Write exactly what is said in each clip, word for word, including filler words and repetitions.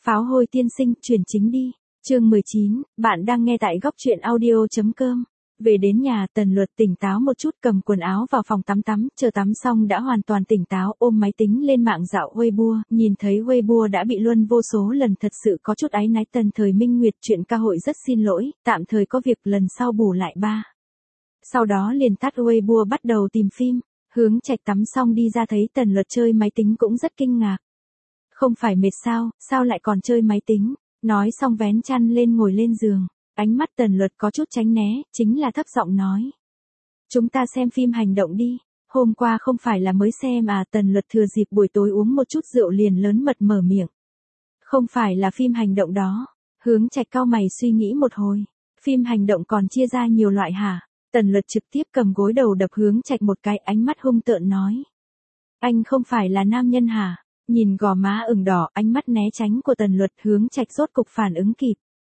Pháo hôi tiên sinh, chuyển chính đi. Chương mười chín, bạn đang nghe tại góc truyện audio.com. Về đến nhà, Tần Luật tỉnh táo một chút, cầm quần áo vào phòng tắm tắm, chờ tắm xong đã hoàn toàn tỉnh táo, ôm máy tính lên mạng dạo Weibo, nhìn thấy Weibo đã bị luân vô số lần, thật sự có chút áy náy. Tần Thời Minh Nguyệt, chuyện ca hội rất xin lỗi, tạm thời có việc, lần sau bù lại ba. Sau đó liền tắt Weibo bắt đầu tìm phim. Hướng Trạch tắm xong đi ra thấy Tần Luật chơi máy tính cũng rất kinh ngạc. Không phải mệt sao, sao lại còn chơi máy tính? Nói xong vén chăn lên ngồi lên giường. Ánh mắt Tần Luật có chút tránh né, chính là thấp giọng nói. Chúng ta xem phim hành động đi. Hôm qua không phải là mới xem à? Tần Luật thừa dịp buổi tối uống một chút rượu liền lớn mật mở miệng. Không phải là phim hành động đó. Hướng Trạch cau mày suy nghĩ một hồi. Phim hành động còn chia ra nhiều loại hả? Tần Luật trực tiếp cầm gối đầu đập Hướng Trạch một cái, ánh mắt hung tợn nói. Anh không phải là nam nhân hả? Nhìn gò má ửng đỏ, ánh mắt né tránh của Tần Luật, Hướng Trạch rốt cục phản ứng kịp.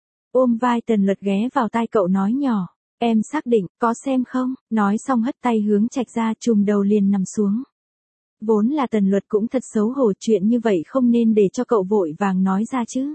Ôm vai Tần Luật ghé vào tai cậu nói nhỏ. Em xác định, có xem không? Nói xong hất tay Hướng Trạch ra, chùm đầu liền nằm xuống. Vốn là Tần Luật cũng thật xấu hổ, chuyện như vậy không nên để cho cậu vội vàng nói ra chứ.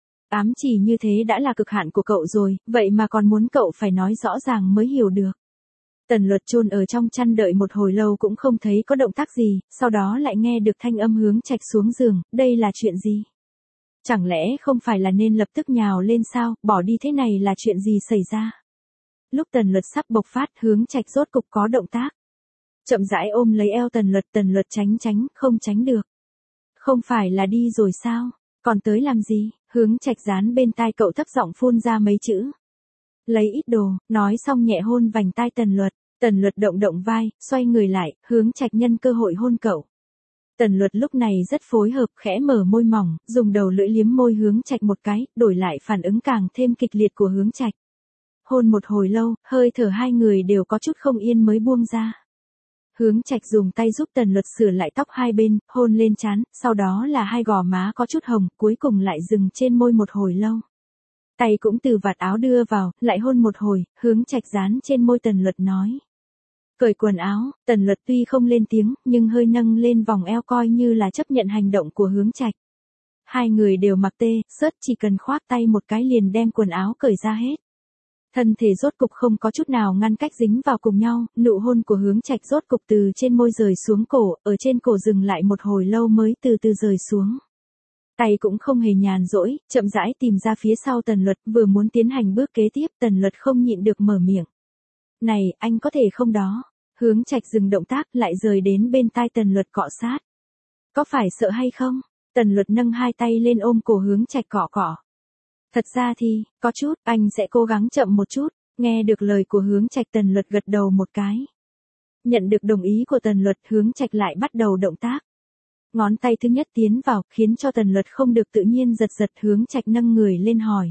Ám chỉ như thế đã là cực hạn của cậu rồi, vậy mà còn muốn cậu phải nói rõ ràng mới hiểu được. Tần Luật chôn ở trong chăn đợi một hồi lâu cũng không thấy có động tác gì, sau đó lại nghe được thanh âm Hướng Trạch xuống giường, đây là chuyện gì? Chẳng lẽ không phải là nên lập tức nhào lên sao, bỏ đi, thế này là chuyện gì xảy ra? Lúc Tần Luật sắp bộc phát, Hướng Trạch rốt cục có động tác. Chậm rãi ôm lấy eo Tần Luật, Tần Luật tránh tránh, không tránh được. Không phải là đi rồi sao? Còn tới làm gì? Hướng Trạch dán bên tai cậu thấp giọng phun ra mấy chữ. Lấy ít đồ, nói xong nhẹ hôn vành tai Tần Luật. Tần Luật động động vai, xoay người lại, Hướng Trạch nhân cơ hội hôn cậu. Tần Luật lúc này rất phối hợp, khẽ mở môi mỏng, dùng đầu lưỡi liếm môi Hướng Trạch một cái, đổi lại phản ứng càng thêm kịch liệt của Hướng Trạch. Hôn một hồi lâu, hơi thở hai người đều có chút không yên mới buông ra. Hướng Trạch dùng tay giúp Tần Luật sửa lại tóc hai bên, hôn lên trán, sau đó là hai gò má có chút hồng, cuối cùng lại dừng trên môi một hồi lâu. Tay cũng từ vạt áo đưa vào, lại hôn một hồi, Hướng Trạch dán trên môi Tần Luật nói. Cởi quần áo, Tần Luật tuy không lên tiếng, nhưng hơi nâng lên vòng eo coi như là chấp nhận hành động của Hướng Trạch. Hai người đều mặc tê, sớt, chỉ cần khoác tay một cái liền đem quần áo cởi ra hết. Thân thể rốt cục không có chút nào ngăn cách dính vào cùng nhau, nụ hôn của Hướng Trạch rốt cục từ trên môi rời xuống cổ, ở trên cổ dừng lại một hồi lâu mới từ từ rời xuống. Tay cũng không hề nhàn rỗi, chậm rãi tìm ra phía sau Tần Luật, vừa muốn tiến hành bước kế tiếp, Tần Luật không nhịn được mở miệng. Này, anh có thể không đó? Hướng Trạch dừng động tác, lại rời đến bên tai Tần Luật cọ sát. Có phải sợ hay không? Tần Luật nâng hai tay lên ôm cổ Hướng Trạch cọ cọ. Thật ra thì, có chút, anh sẽ cố gắng chậm một chút. Nghe được lời của Hướng Trạch, Tần Luật gật đầu một cái. Nhận được đồng ý của Tần Luật, Hướng Trạch lại bắt đầu động tác. Ngón tay thứ nhất tiến vào, khiến cho Tần Luật không được tự nhiên giật giật. Hướng Trạch nâng người lên hỏi.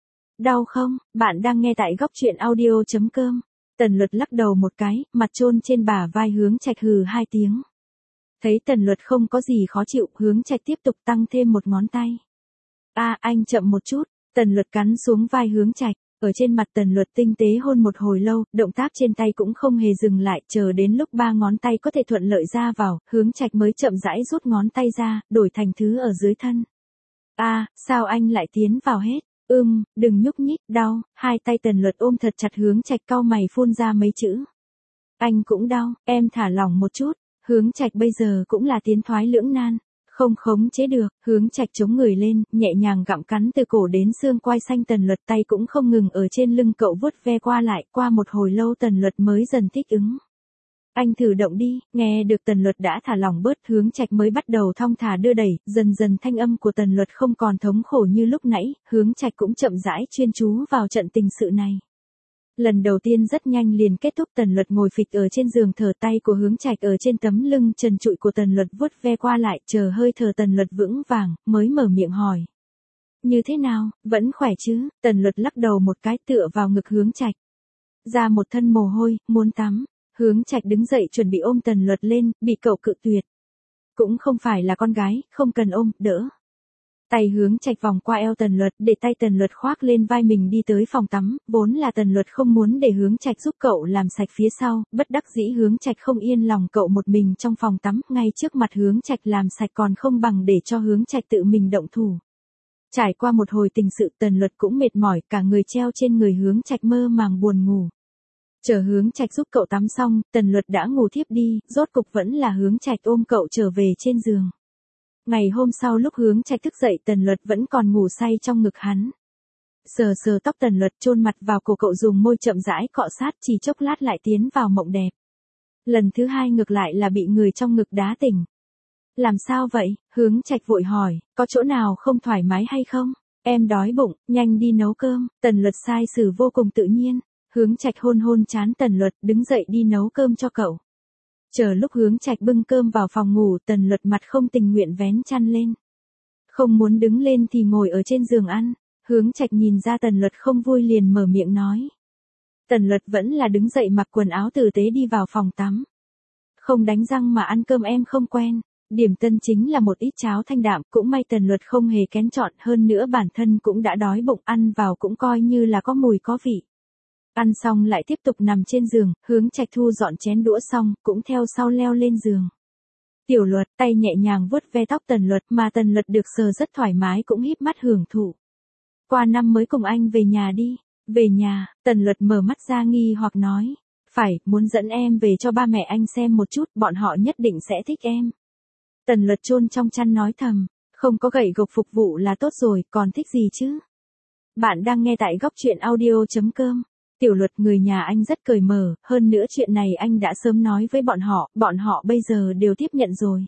Đau không? Bạn đang nghe tại góc truyện audio.com. Tần Luật lắc đầu một cái, mặt chôn trên bả vai Hướng Trạch, hừ hai tiếng. Thấy Tần Luật không có gì khó chịu, Hướng Trạch tiếp tục tăng thêm một ngón tay. A, à, anh chậm một chút. Tần Luật cắn xuống vai Hướng Trạch, ở trên mặt Tần Luật tinh tế hôn một hồi lâu, động tác trên tay cũng không hề dừng lại, chờ đến lúc ba ngón tay có thể thuận lợi ra vào, Hướng Trạch mới chậm rãi rút ngón tay ra, đổi thành thứ ở dưới thân. A, à, sao anh lại tiến vào hết? Ưm, đừng nhúc nhích, đau. Hai tay Tần Luật ôm thật chặt Hướng Trạch, cau mày phun ra mấy chữ. Anh cũng đau, em thả lỏng một chút. Hướng Trạch bây giờ cũng là tiến thoái lưỡng nan. Không khống chế được, Hướng Trạch chống người lên, nhẹ nhàng gặm cắn từ cổ đến xương quai xanh Tần Luật, tay cũng không ngừng ở trên lưng cậu vuốt ve qua lại, qua một hồi lâu Tần Luật mới dần thích ứng. Anh thử động đi, nghe được Tần Luật đã thả lỏng bớt, Hướng Trạch mới bắt đầu thong thả đưa đẩy, dần dần thanh âm của Tần Luật không còn thống khổ như lúc nãy, Hướng Trạch cũng chậm rãi chuyên chú vào trận tình sự này. Lần đầu tiên rất nhanh liền kết thúc, Tần Luật ngồi phịch ở trên giường, thở tay của Hướng Trạch ở trên tấm lưng trần trụi của Tần Luật vuốt ve qua lại, chờ hơi thở Tần Luật vững vàng, mới mở miệng hỏi. Như thế nào, vẫn khỏe chứ? Tần Luật lắc đầu một cái, tựa vào ngực Hướng Trạch. Ra một thân mồ hôi, muốn tắm. Hướng Trạch đứng dậy chuẩn bị ôm Tần Luật lên, bị cậu cự tuyệt. Cũng không phải là con gái, không cần ôm, đỡ. Tay Hướng Trạch vòng qua eo Tần Luật, để tay Tần Luật khoác lên vai mình đi tới phòng tắm, vốn là Tần Luật không muốn để Hướng Trạch giúp cậu làm sạch phía sau, bất đắc dĩ Hướng Trạch không yên lòng cậu một mình trong phòng tắm, ngay trước mặt Hướng Trạch làm sạch còn không bằng để cho Hướng Trạch tự mình động thủ. Trải qua một hồi tình sự Tần Luật cũng mệt mỏi, cả người treo trên người Hướng Trạch mơ màng buồn ngủ. Chờ Hướng Trạch giúp cậu tắm xong, Tần Luật đã ngủ thiếp đi, rốt cục vẫn là Hướng Trạch ôm cậu trở về trên giường. Ngày hôm sau lúc Hướng Trạch thức dậy Tần Luật vẫn còn ngủ say trong ngực hắn. Sờ sờ tóc Tần Luật chôn mặt vào cổ cậu dùng môi chậm rãi cọ sát, chỉ chốc lát lại tiến vào mộng đẹp. Lần thứ hai ngược lại là bị người trong ngực đá tỉnh. Làm sao vậy? Hướng Trạch vội hỏi, có chỗ nào không thoải mái hay không? Em đói bụng, nhanh đi nấu cơm. Tần Luật sai xử vô cùng tự nhiên. Hướng Trạch hôn hôn trán Tần Luật, đứng dậy đi nấu cơm cho cậu. Chờ lúc Hướng Trạch bưng cơm vào phòng ngủ, Tần Luật mặt không tình nguyện vén chăn lên. Không muốn đứng lên thì ngồi ở trên giường ăn. Hướng Trạch nhìn ra Tần Luật không vui liền mở miệng nói. Tần Luật vẫn là đứng dậy mặc quần áo tử tế đi vào phòng tắm. Không đánh răng mà ăn cơm em không quen. Điểm tân chính là một ít cháo thanh đạm, cũng may Tần Luật không hề kén chọn, hơn nữa bản thân cũng đã đói bụng, ăn vào cũng coi như là có mùi có vị. Ăn xong lại tiếp tục nằm trên giường, Hướng Trạch thu dọn chén đũa xong, cũng theo sau leo lên giường. Tiểu Luật, tay nhẹ nhàng vuốt ve tóc Tần Luật, mà Tần Luật được sờ rất thoải mái cũng híp mắt hưởng thụ. Qua năm mới cùng anh về nhà đi. Về nhà, Tần Luật mở mắt ra nghi hoặc nói. Phải, muốn dẫn em về cho ba mẹ anh xem một chút, bọn họ nhất định sẽ thích em. Tần Luật chôn trong chăn nói thầm, không có gậy gộc phục vụ là tốt rồi, còn thích gì chứ? Bạn đang nghe tại góc truyện audio chấm com. Tiểu Luật, người nhà anh rất cởi mở, hơn nữa chuyện này anh đã sớm nói với bọn họ, bọn họ bây giờ đều tiếp nhận rồi.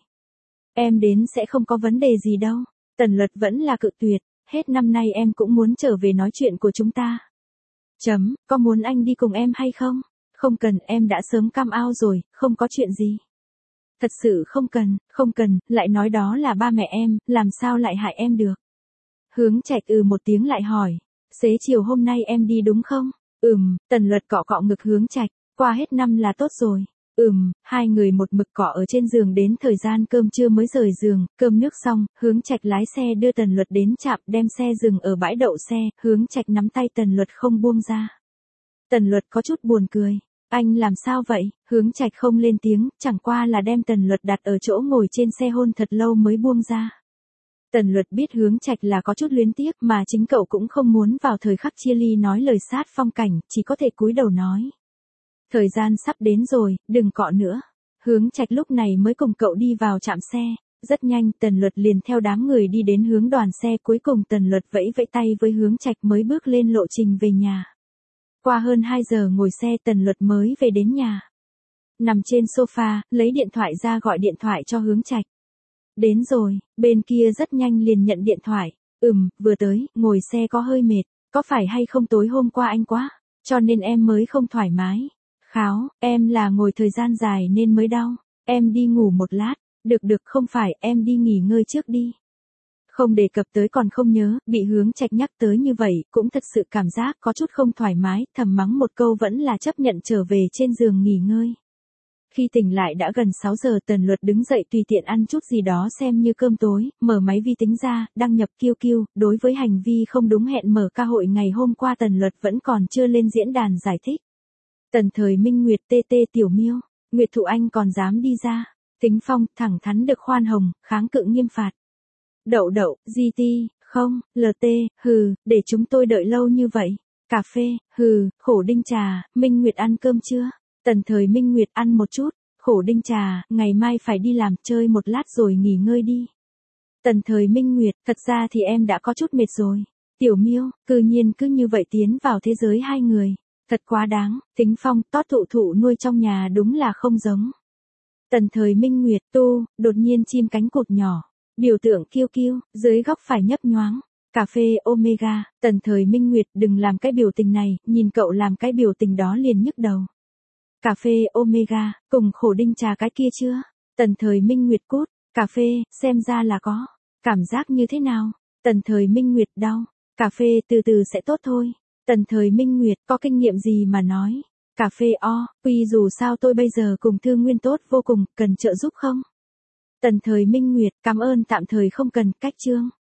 Em đến sẽ không có vấn đề gì đâu. Tần Luật vẫn là cự tuyệt, hết năm nay em cũng muốn trở về nói chuyện của chúng ta. Chấm, có muốn anh đi cùng em hay không? Không cần, em đã sớm cam ao rồi, không có chuyện gì. Thật sự không cần, không cần, lại nói đó là ba mẹ em, làm sao lại hại em được. Hướng Trạch ừ một tiếng lại hỏi, xế chiều hôm nay em đi đúng không? Ừm, Tần Luật cọ cọ ngực Hướng Trạch, qua hết năm là tốt rồi. Ừm, hai người một mực cọ ở trên giường đến thời gian cơm trưa mới rời giường, cơm nước xong, Hướng Trạch lái xe đưa Tần Luật đến trạm, đem xe dừng ở bãi đậu xe, Hướng Trạch nắm tay Tần Luật không buông ra. Tần Luật có chút buồn cười. Anh làm sao vậy? Hướng Trạch không lên tiếng, chẳng qua là đem Tần Luật đặt ở chỗ ngồi trên xe hôn thật lâu mới buông ra. Tần Luật biết Hướng Trạch là có chút luyến tiếc mà chính cậu cũng không muốn vào thời khắc chia ly nói lời sát phong cảnh, chỉ có thể cúi đầu nói. Thời gian sắp đến rồi, đừng cọ nữa. Hướng Trạch lúc này mới cùng cậu đi vào trạm xe. Rất nhanh Tần Luật liền theo đám người đi đến hướng đoàn xe, cuối cùng Tần Luật vẫy vẫy tay với Hướng Trạch mới bước lên lộ trình về nhà. Qua hơn hai giờ ngồi xe Tần Luật mới về đến nhà. Nằm trên sofa, lấy điện thoại ra gọi điện thoại cho Hướng Trạch. Đến rồi, bên kia rất nhanh liền nhận điện thoại. Ừm, vừa tới, ngồi xe có hơi mệt, có phải hay không tối hôm qua anh quá, cho nên em mới không thoải mái. Kháo, em là ngồi thời gian dài nên mới đau, em đi ngủ một lát, được được không phải, em đi nghỉ ngơi trước đi. Không đề cập tới còn không nhớ, bị Hướng Trạch nhắc tới như vậy, cũng thật sự cảm giác có chút không thoải mái, thầm mắng một câu vẫn là chấp nhận trở về trên giường nghỉ ngơi. Khi tỉnh lại đã gần sáu giờ Tần Luật đứng dậy tùy tiện ăn chút gì đó xem như cơm tối, mở máy vi tính ra, đăng nhập Q Q, đối với hành vi không đúng hẹn mở ca hội ngày hôm qua Tần Luật vẫn còn chưa lên diễn đàn giải thích. Tần Thời Minh Nguyệt tê tê Tiểu Miêu, Nguyệt Thụ Anh còn dám đi ra, Tính Phong thẳng thắn được khoan hồng, kháng cự nghiêm phạt. Đậu đậu, giê tê, không, lờ tê, hừ, để chúng tôi đợi lâu như vậy. Cà phê, hừ, Khổ Đinh Trà, Minh Nguyệt ăn cơm chưa? Tần Thời Minh Nguyệt ăn một chút, Khổ Đinh Trà, ngày mai phải đi làm, chơi một lát rồi nghỉ ngơi đi. Tần Thời Minh Nguyệt, thật ra thì em đã có chút mệt rồi. Tiểu Miêu, cư nhiên cứ như vậy tiến vào thế giới hai người. Thật quá đáng, Tính Phong, tót thụ thụ nuôi trong nhà đúng là không giống. Tần Thời Minh Nguyệt, tu, đột nhiên chim cánh cụt nhỏ. Biểu tượng kiêu kiêu, dưới góc phải nhấp nhoáng. Cà phê Omega, Tần Thời Minh Nguyệt đừng làm cái biểu tình này, nhìn cậu làm cái biểu tình đó liền nhức đầu. Cà phê Omega, cùng Khổ Đinh Trà cái kia chưa? Tần Thời Minh Nguyệt cút, cà phê, xem ra là có. Cảm giác như thế nào? Tần Thời Minh Nguyệt đau. Cà phê từ từ sẽ tốt thôi. Tần Thời Minh Nguyệt có kinh nghiệm gì mà nói? Cà phê o, quy dù sao tôi bây giờ cùng Thư Nguyên tốt vô cùng, cần trợ giúp không? Tần Thời Minh Nguyệt, cảm ơn tạm thời không cần, cách chương.